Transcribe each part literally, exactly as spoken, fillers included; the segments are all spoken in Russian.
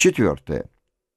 Четвертое.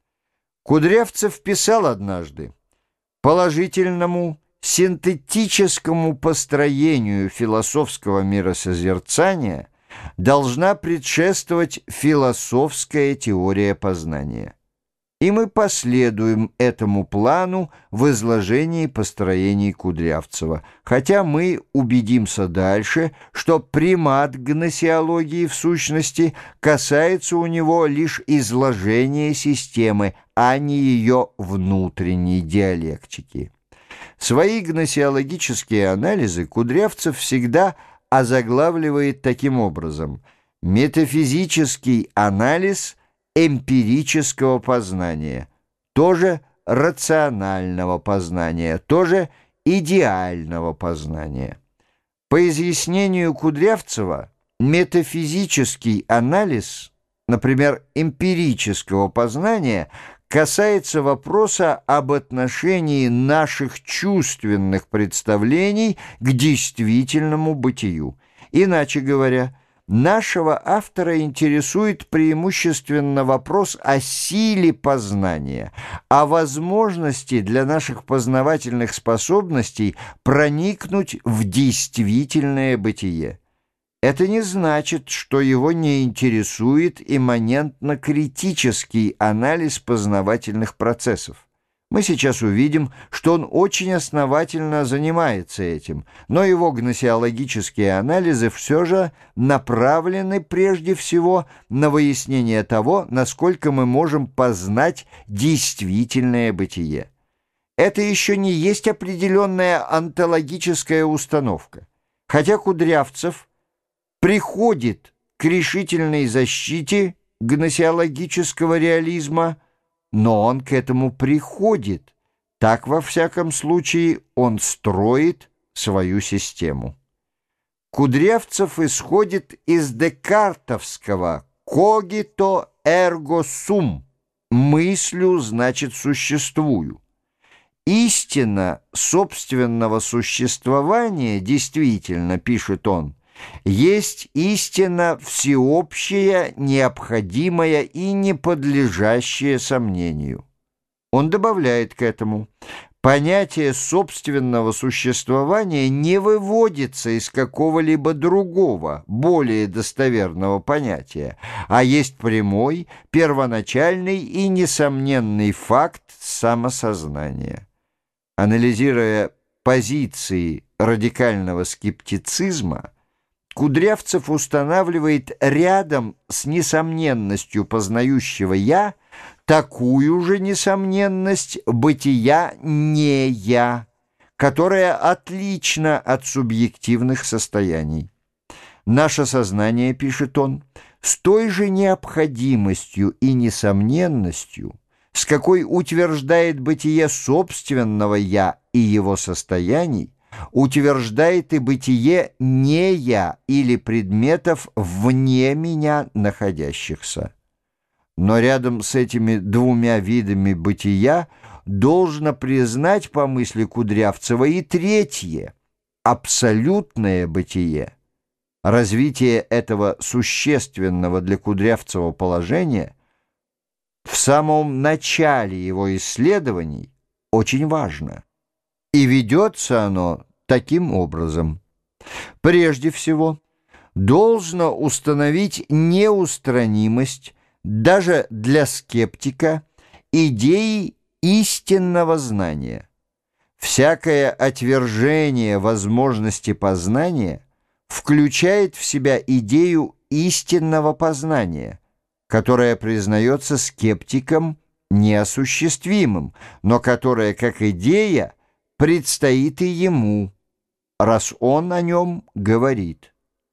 Кудрявцев писал однажды: положительному синтетическому построению философского миросозерцания должна предшествовать философская теория познания. И мы последуем этому плану в изложении построений Кудрявцева, хотя мы убедимся дальше, что примат гносеологии в сущности касается у него лишь изложения системы, а не ее внутренней диалектики. Свои гносеологические анализы Кудрявцев всегда озаглавливает таким образом: метафизический анализ эмпирического познания, тоже рационального познания, тоже идеального познания. По изъяснению Кудрявцева, метафизический анализ, например, эмпирического познания, касается вопроса об отношении наших чувственных представлений к действительному бытию. Иначе говоря, нашего автора интересует преимущественно вопрос о силе познания, о возможности для наших познавательных способностей проникнуть в действительное бытие. Это не значит, что его не интересует имманентно-критический анализ познавательных процессов. Мы сейчас увидим, что он очень основательно занимается этим, но его гносеологические анализы все же направлены прежде всего на выяснение того, насколько мы можем познать действительное бытие. Это еще не есть определенная онтологическая установка. Хотя Кудрявцев приходит к решительной защите гносеологического реализма, но он к этому приходит. Так, во всяком случае, он строит свою систему. Кудрявцев исходит из декартовского «cogito ergo sum» — «мыслю, значит, существую». Истина собственного существования, действительно, пишет он, есть истина всеобщая, необходимая и не подлежащая сомнению. Он добавляет к этому: понятие собственного существования не выводится из какого-либо другого, более достоверного понятия, а есть прямой, первоначальный и несомненный факт самосознания. Анализируя позиции радикального скептицизма, Кудрявцев устанавливает рядом с несомненностью познающего «я» такую же несомненность бытия «не я», которая отлична от субъективных состояний. Наше сознание, пишет он, с той же необходимостью и несомненностью, с какой утверждает бытие собственного «я» и его состояний, утверждает и бытие не я или предметов вне меня находящихся. Но рядом с этими двумя видами бытия должно признать, по мысли Кудрявцева, и третье — абсолютное бытие. Развитие этого существенного для Кудрявцева положения в самом начале его исследований очень важно. И ведется оно таким образом. Прежде всего, должно установить неустранимость даже для скептика идеи истинного знания. Всякое отвержение возможности познания включает в себя идею истинного познания, которая признается скептиком неосуществимым, но которая, как идея, предстоит и ему, раз он о нем говорит.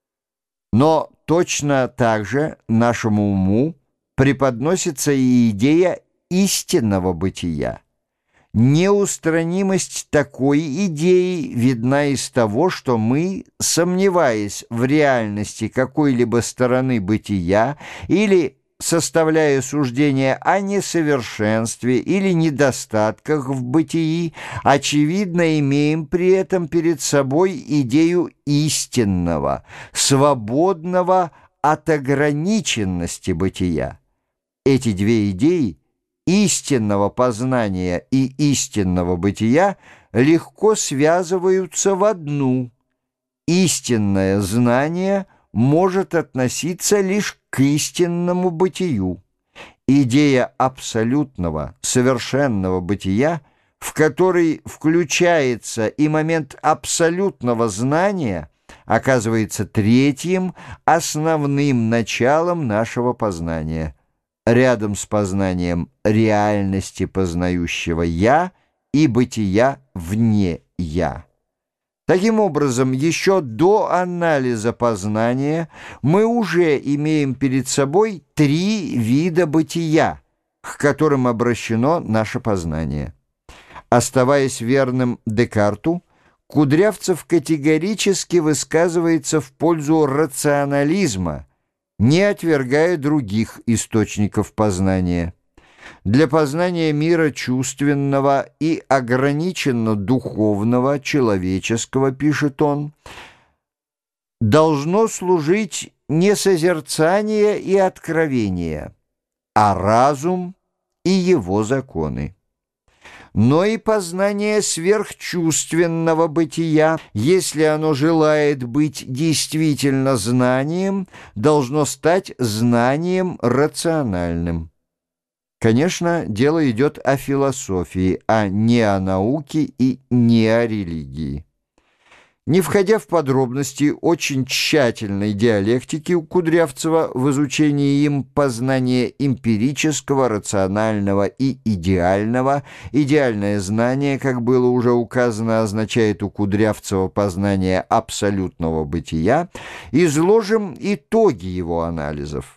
Но точно так же нашему уму преподносится и идея истинного бытия. Неустранимость такой идеи видна из того, что мы, сомневаясь в реальности какой-либо стороны бытия или составляя суждение о несовершенстве или недостатках в бытии, очевидно, имеем при этом перед собой идею истинного, свободного от ограниченности бытия. Эти две идеи истинного познания и истинного бытия легко связываются в одну. Истинное знание может относиться лишь к истинному бытию. Идея абсолютного, совершенного бытия, в который включается и момент абсолютного знания, оказывается третьим, основным началом нашего познания, рядом с познанием реальности познающего «я» и бытия вне «я». Таким образом, еще до анализа познания мы уже имеем перед собой три вида бытия, к которым обращено наше познание. Оставаясь верным Декарту, Кудрявцев категорически высказывается в пользу рационализма, не отвергая других источников познания. Для познания мира чувственного и ограниченно духовного, человеческого, пишет он, должно служить не созерцание и откровение, а разум и его законы. Но и познание сверхчувственного бытия, если оно желает быть действительно знанием, должно стать знанием рациональным. Конечно, дело идет о философии, а не о науке и не о религии. Не входя в подробности очень тщательной диалектики у Кудрявцева в изучении им познания эмпирического, рационального и идеального, идеальное знание, как было уже указано, означает у Кудрявцева познание абсолютного бытия, изложим итоги его анализов.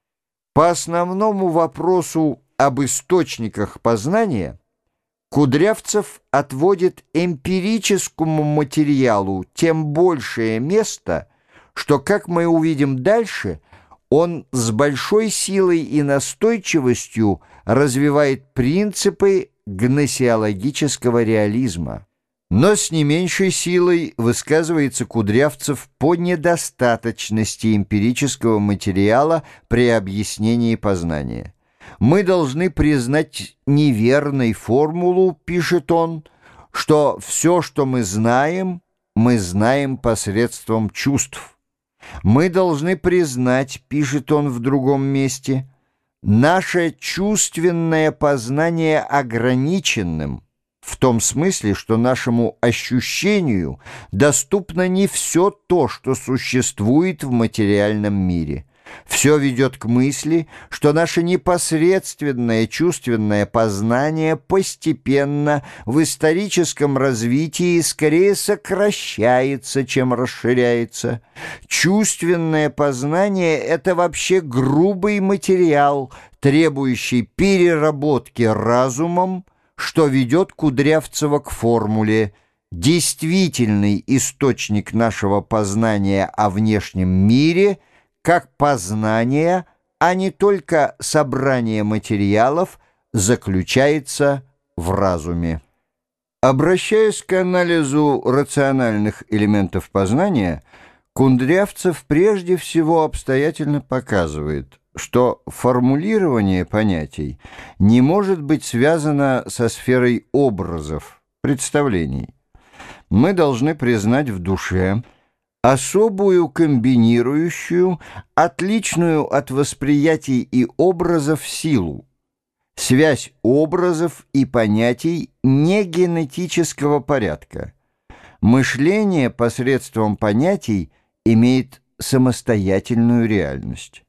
По основному вопросу об источниках познания Кудрявцев отводит эмпирическому материалу тем большее место, что, как мы увидим дальше, он с большой силой и настойчивостью развивает принципы гносеологического реализма. Но с не меньшей силой высказывается Кудрявцев по недостаточности эмпирического материала при объяснении познания. Мы должны признать неверной формулу, пишет он, что все, что мы знаем, мы знаем посредством чувств. Мы должны признать, пишет он в другом месте, наше чувственное познание ограниченным, в том смысле, что нашему ощущению доступно не все то, что существует в материальном мире. Все ведет к мысли, что наше непосредственное чувственное познание постепенно в историческом развитии скорее сокращается, чем расширяется. Чувственное познание — это вообще грубый материал, требующий переработки разумом, что ведет Кудрявцева к формуле «действительный источник нашего познания о внешнем мире — как познание, а не только собрание материалов, заключается в разуме». Обращаясь к анализу рациональных элементов познания, Кудрявцев прежде всего обстоятельно показывает, что формулирование понятий не может быть связано со сферой образов, представлений. Мы должны признать в душе особую комбинирующую, отличную от восприятий и образов силу, связь образов и понятий не генетического порядка. Мышление посредством понятий имеет самостоятельную реальность.